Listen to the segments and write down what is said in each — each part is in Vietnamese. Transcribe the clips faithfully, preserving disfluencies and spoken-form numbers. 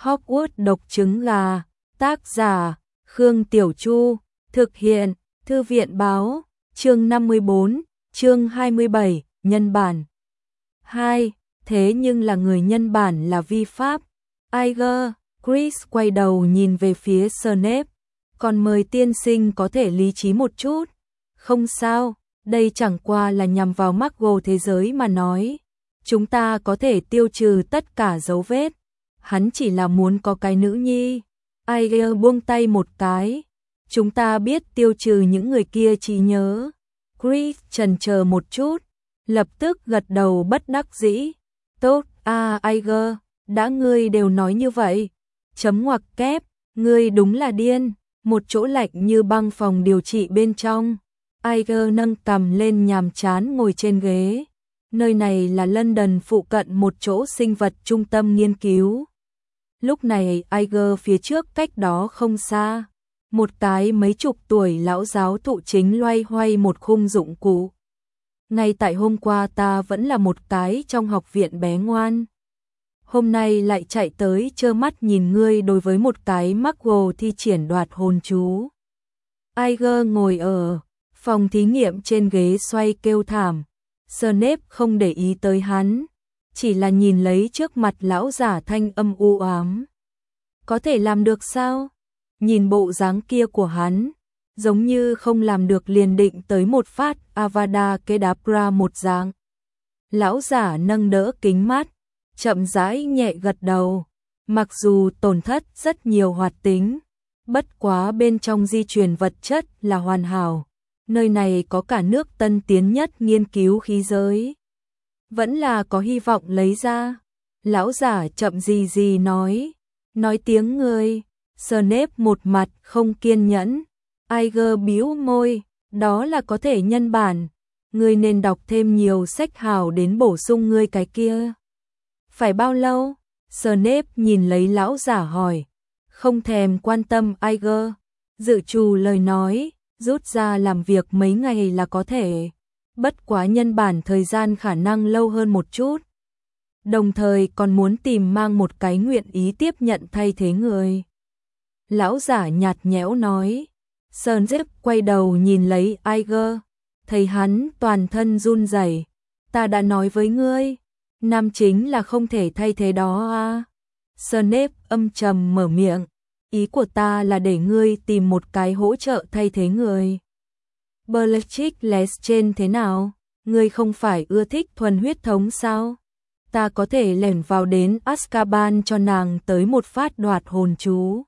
Hogwarts độc trứng gà, tác giả, Khương Tiểu Chu, thực hiện, Thư viện báo, chương năm mươi bốn, chương hai mươi bảy, nhân bản. hai. Thế nhưng là người nhân bản là vi pháp. Iger, Chris quay đầu nhìn về phía Snape, còn mời tiên sinh có thể lý trí một chút. Không sao, đây chẳng qua là nhằm vào Muggle thế giới mà nói. Chúng ta có thể tiêu trừ tất cả dấu vết. Hắn chỉ là muốn có cái nữ nhi. Iger buông tay một cái. Chúng ta biết tiêu trừ những người kia trí nhớ. Chris chần chờ một chút, lập tức gật đầu bất đắc dĩ. Tốt, à Iger, đã ngươi đều nói như vậy. Chấm ngoặc kép, ngươi đúng là điên. Một chỗ lạnh như băng phòng điều trị bên trong. Iger nâng cằm lên nhàm chán ngồi trên ghế. Nơi này là London phụ cận một chỗ sinh vật trung tâm nghiên cứu. Lúc này Iger phía trước cách đó không xa. Một cái mấy chục tuổi lão giáo thụ chính loay hoay một khung dụng cụ. Ngay tại hôm qua ta vẫn là một cái trong học viện bé ngoan. Hôm nay lại chạy tới trơ mắt nhìn ngươi đối với một cái Muggle thi triển đoạt hồn chú. Iger ngồi ở phòng thí nghiệm trên ghế xoay kêu thảm. Snape không để ý tới hắn, chỉ là nhìn lấy trước mặt lão giả thanh âm u ám. Có thể làm được sao? Nhìn bộ dáng kia của hắn, giống như không làm được liền định tới một phát Avada Kedavra một dạng. Lão giả nâng đỡ kính mắt, chậm rãi nhẹ gật đầu. Mặc dù tổn thất rất nhiều hoạt tính, bất quá bên trong di truyền vật chất là hoàn hảo. Nơi này có cả nước tân tiến nhất nghiên cứu khí giới. Vẫn là có hy vọng lấy ra. Lão giả chậm gì gì nói. Nói tiếng người. Snape một mặt không kiên nhẫn. Iger bĩu môi. Đó là có thể nhân bản. Ngươi nên đọc thêm nhiều sách hào đến bổ sung ngươi cái kia. Phải bao lâu? Snape nhìn lấy lão giả hỏi. Không thèm quan tâm Iger. Dự trù lời nói. Rút ra làm việc mấy ngày là có thể. Bất quá nhân bản thời gian khả năng lâu hơn một chút. Đồng thời còn muốn tìm mang một cái nguyện ý tiếp nhận thay thế người. Lão giả nhạt nhẽo nói. Snape quay đầu nhìn lấy Iger. Thấy hắn toàn thân run rẩy. Ta đã nói với ngươi. Nam chính là không thể thay thế đó à. Snape âm trầm mở miệng. Ý của ta là để ngươi tìm một cái hỗ trợ thay thế người. Bellatrix Lestrange thế nào? Ngươi không phải ưa thích thuần huyết thống sao? Ta có thể lẻn vào đến Azkaban cho nàng tới một phát đoạt hồn chú.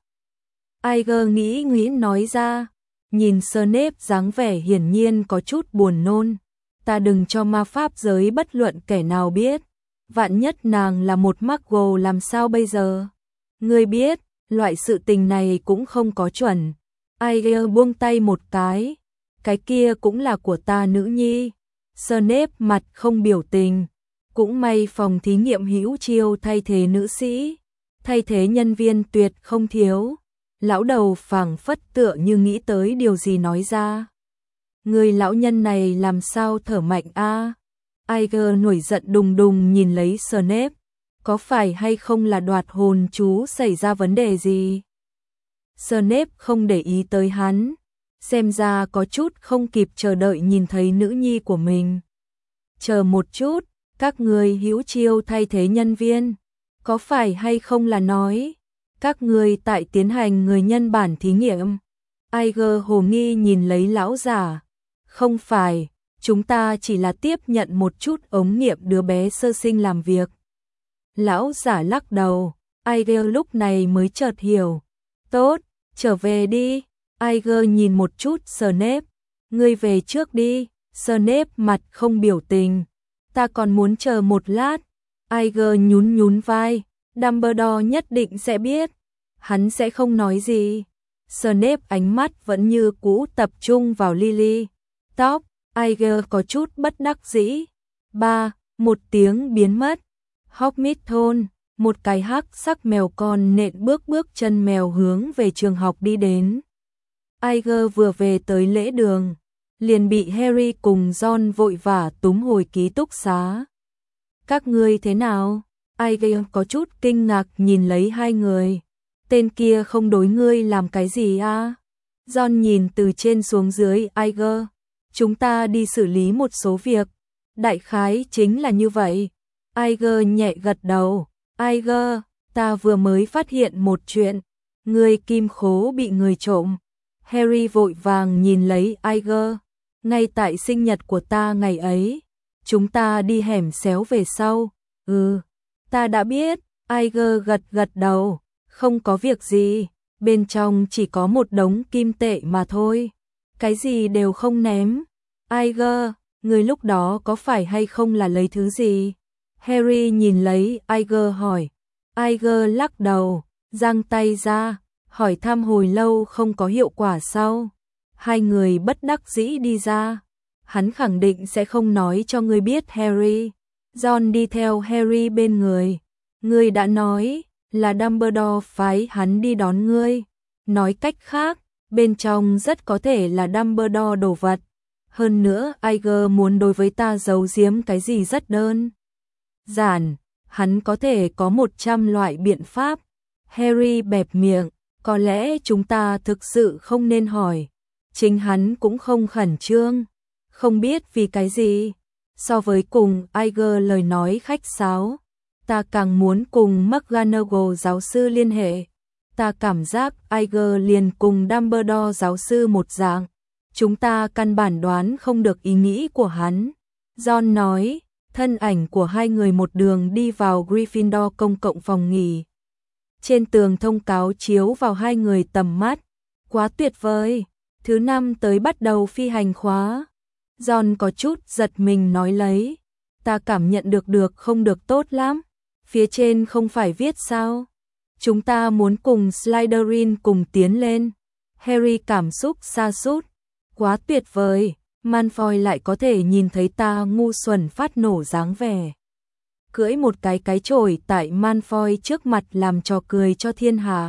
Iger nghĩ nghĩ nói ra. Nhìn Snape dáng vẻ hiển nhiên có chút buồn nôn. Ta đừng cho ma pháp giới bất luận kẻ nào biết. Vạn nhất nàng là một Muggle làm sao bây giờ? Ngươi biết. Loại sự tình này cũng không có chuẩn. Iger buông tay một cái. Cái kia cũng là của ta nữ nhi. Snape mặt không biểu tình. Cũng may phòng thí nghiệm hữu chiêu thay thế nữ sĩ. Thay thế nhân viên tuyệt không thiếu. Lão đầu phảng phất tựa như nghĩ tới điều gì nói ra. Người lão nhân này làm sao thở mạnh a? Iger nổi giận đùng đùng nhìn lấy Snape. Có phải hay không là đoạt hồn chú xảy ra vấn đề gì? Snape không để ý tới hắn, xem ra có chút không kịp chờ đợi nhìn thấy nữ nhi của mình. Chờ một chút, các người hữu chiêu thay thế nhân viên, có phải hay không là nói các người tại tiến hành người nhân bản thí nghiệm? Iger hồ nghi nhìn lấy lão giả. Không phải, chúng ta chỉ là tiếp nhận một chút ống nghiệm đứa bé sơ sinh làm việc. Lão giả lắc đầu. Iger lúc này mới chợt hiểu. Tốt, trở về đi. Iger nhìn một chút Snape. Ngươi về trước đi. Snape mặt không biểu tình. Ta còn muốn chờ một lát. Iger nhún nhún vai. Dumbledore nhất định sẽ biết. Hắn sẽ không nói gì. Snape ánh mắt vẫn như cũ tập trung vào Lily. Tóc. Iger có chút bất đắc dĩ. Ba, một tiếng biến mất. Hogsmeade thôn, một cái hắc sắc mèo con nện bước bước chân mèo hướng về trường học đi đến. Iger vừa về tới lễ đường, liền bị Harry cùng Ron vội vã túm hồi ký túc xá. Các ngươi thế nào? Iger có chút kinh ngạc nhìn lấy hai người. Tên kia không đối ngươi làm cái gì à? John nhìn từ trên xuống dưới Iger. Chúng ta đi xử lý một số việc. Đại khái chính là như vậy. Iger nhẹ gật đầu. Iger, ta vừa mới phát hiện một chuyện. Người kim khố bị người trộm. Harry vội vàng nhìn lấy Iger. Ngay tại sinh nhật của ta ngày ấy, chúng ta đi hẻm xéo về sau. Ừ, ta đã biết. Iger gật gật đầu. Không có việc gì, bên trong chỉ có một đống kim tệ mà thôi. Cái gì đều không ném. Iger, người lúc đó có phải hay không là lấy thứ gì? Harry nhìn lấy Iger hỏi. Iger lắc đầu, giang tay ra, hỏi thăm hồi lâu không có hiệu quả sau. Hai người bất đắc dĩ đi ra. Hắn khẳng định sẽ không nói cho ngươi biết Harry. John đi theo Harry bên người. Ngươi đã nói là Dumbledore phái hắn đi đón ngươi. Nói cách khác, bên trong rất có thể là Dumbledore đồ vật. Hơn nữa, Iger muốn đối với ta giấu giếm cái gì rất đơn giản. Hắn có thể có một trăm loại biện pháp. Harry bẹp miệng. Có lẽ chúng ta thực sự không nên hỏi. Chính hắn cũng không khẩn trương. Không biết vì cái gì. So với cùng Iger lời nói khách sáo, ta càng muốn cùng McGonagall giáo sư liên hệ. Ta cảm giác Iger liền cùng Dumbledore giáo sư một dạng. Chúng ta căn bản đoán không được ý nghĩ của hắn. John nói, thân ảnh của hai người một đường đi vào Gryffindor công cộng phòng nghỉ. Trên tường thông cáo chiếu vào hai người tầm mắt. Quá tuyệt vời. Thứ năm tới bắt đầu phi hành khóa. John có chút giật mình nói lấy. Ta cảm nhận được được không được tốt lắm. Phía trên không phải viết sao? Chúng ta muốn cùng Slytherin cùng tiến lên. Harry cảm xúc sa sút. Quá tuyệt vời. Malfoy lại có thể nhìn thấy ta ngu xuẩn phát nổ dáng vẻ. Cưỡi một cái cái chổi tại Malfoy trước mặt làm trò cười cho thiên hạ.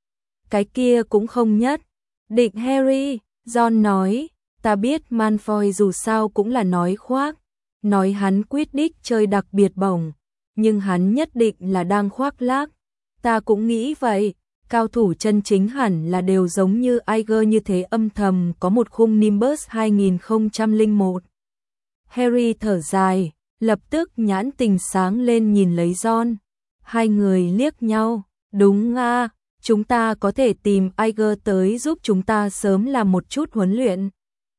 Cái kia cũng không nhất. Định Harry, John nói, ta biết Malfoy dù sao cũng là nói khoác. Nói hắn quyết đích chơi đặc biệt bổng. Nhưng hắn nhất định là đang khoác lác. Ta cũng nghĩ vậy. Cao thủ chân chính hẳn là đều giống như Iger như thế âm thầm có một khung Nimbus hai không không một. Harry thở dài, lập tức nhãn tình sáng lên nhìn lấy John. Hai người liếc nhau. Đúng à, chúng ta có thể tìm Iger tới giúp chúng ta sớm làm một chút huấn luyện.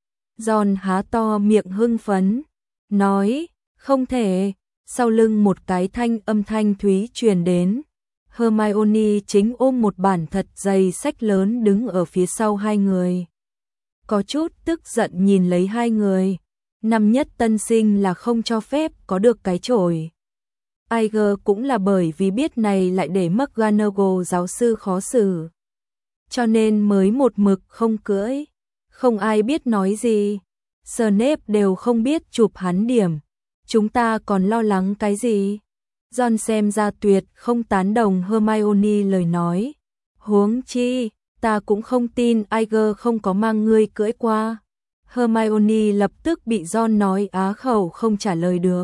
John há to miệng hưng phấn. Nói, không thể. Sau lưng một cái thanh âm thanh thúy truyền đến. Hermione chính ôm một bản thật dày sách lớn đứng ở phía sau hai người. Có chút tức giận nhìn lấy hai người. Năm nhất tân sinh là không cho phép có được cái chổi. Iger cũng là bởi vì biết này lại để McGonagall giáo sư khó xử. Cho nên mới một mực không cưỡi. Không ai biết nói gì. Snape đều không biết chụp hắn điểm. Chúng ta còn lo lắng cái gì? John xem ra tuyệt không tán đồng Hermione lời nói. Huống chi, ta cũng không tin Iger không có mang ngươi cưỡi qua. Hermione lập tức bị John nói á khẩu không trả lời được.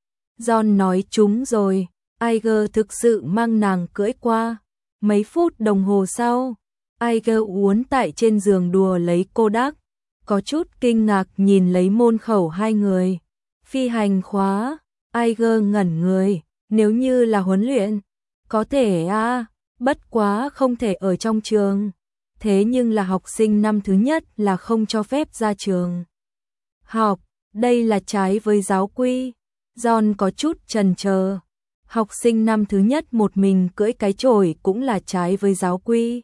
John nói trúng rồi, Iger thực sự mang nàng cưỡi qua. Mấy phút đồng hồ sau, Iger uốn tại trên giường đùa lấy cô đắc. Có chút kinh ngạc nhìn lấy môn khẩu hai người. Phi hành khóa, Iger ngẩn người. Nếu như là huấn luyện, có thể à, bất quá không thể ở trong trường. Thế nhưng là học sinh năm thứ nhất là không cho phép ra trường học, đây là trái với giáo quy. John có chút chần chờ. Học sinh năm thứ nhất một mình cưỡi cái chổi cũng là trái với giáo quy.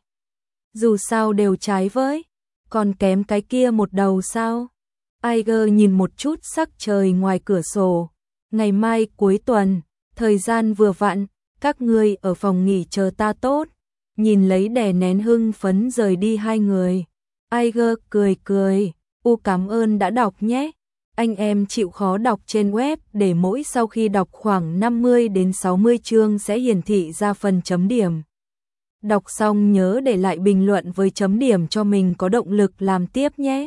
Dù sao đều trái với, còn kém cái kia một đầu sao? Iger nhìn một chút sắc trời ngoài cửa sổ. Ngày mai cuối tuần. Thời gian vừa vặn, các ngươi ở phòng nghỉ chờ ta tốt. Nhìn lấy đè nén hưng phấn rời đi hai người. Iger cười cười, u cảm ơn đã đọc nhé. Anh em chịu khó đọc trên web để mỗi sau khi đọc khoảng năm mươi đến sáu mươi chương sẽ hiển thị ra phần chấm điểm. Đọc xong nhớ để lại bình luận với chấm điểm cho mình có động lực làm tiếp nhé.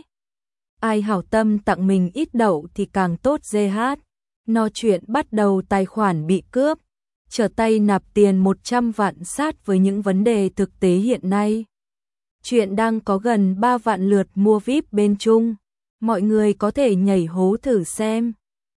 Ai hảo tâm tặng mình ít đậu thì càng tốt giê hát. No chuyện bắt đầu tài khoản bị cướp. trở tay nạp tiền một trăm vạn sát với những vấn đề thực tế hiện nay. Chuyện đang có gần ba vạn lượt mua vi ai pi bên Trung. Mọi người có thể nhảy hố thử xem.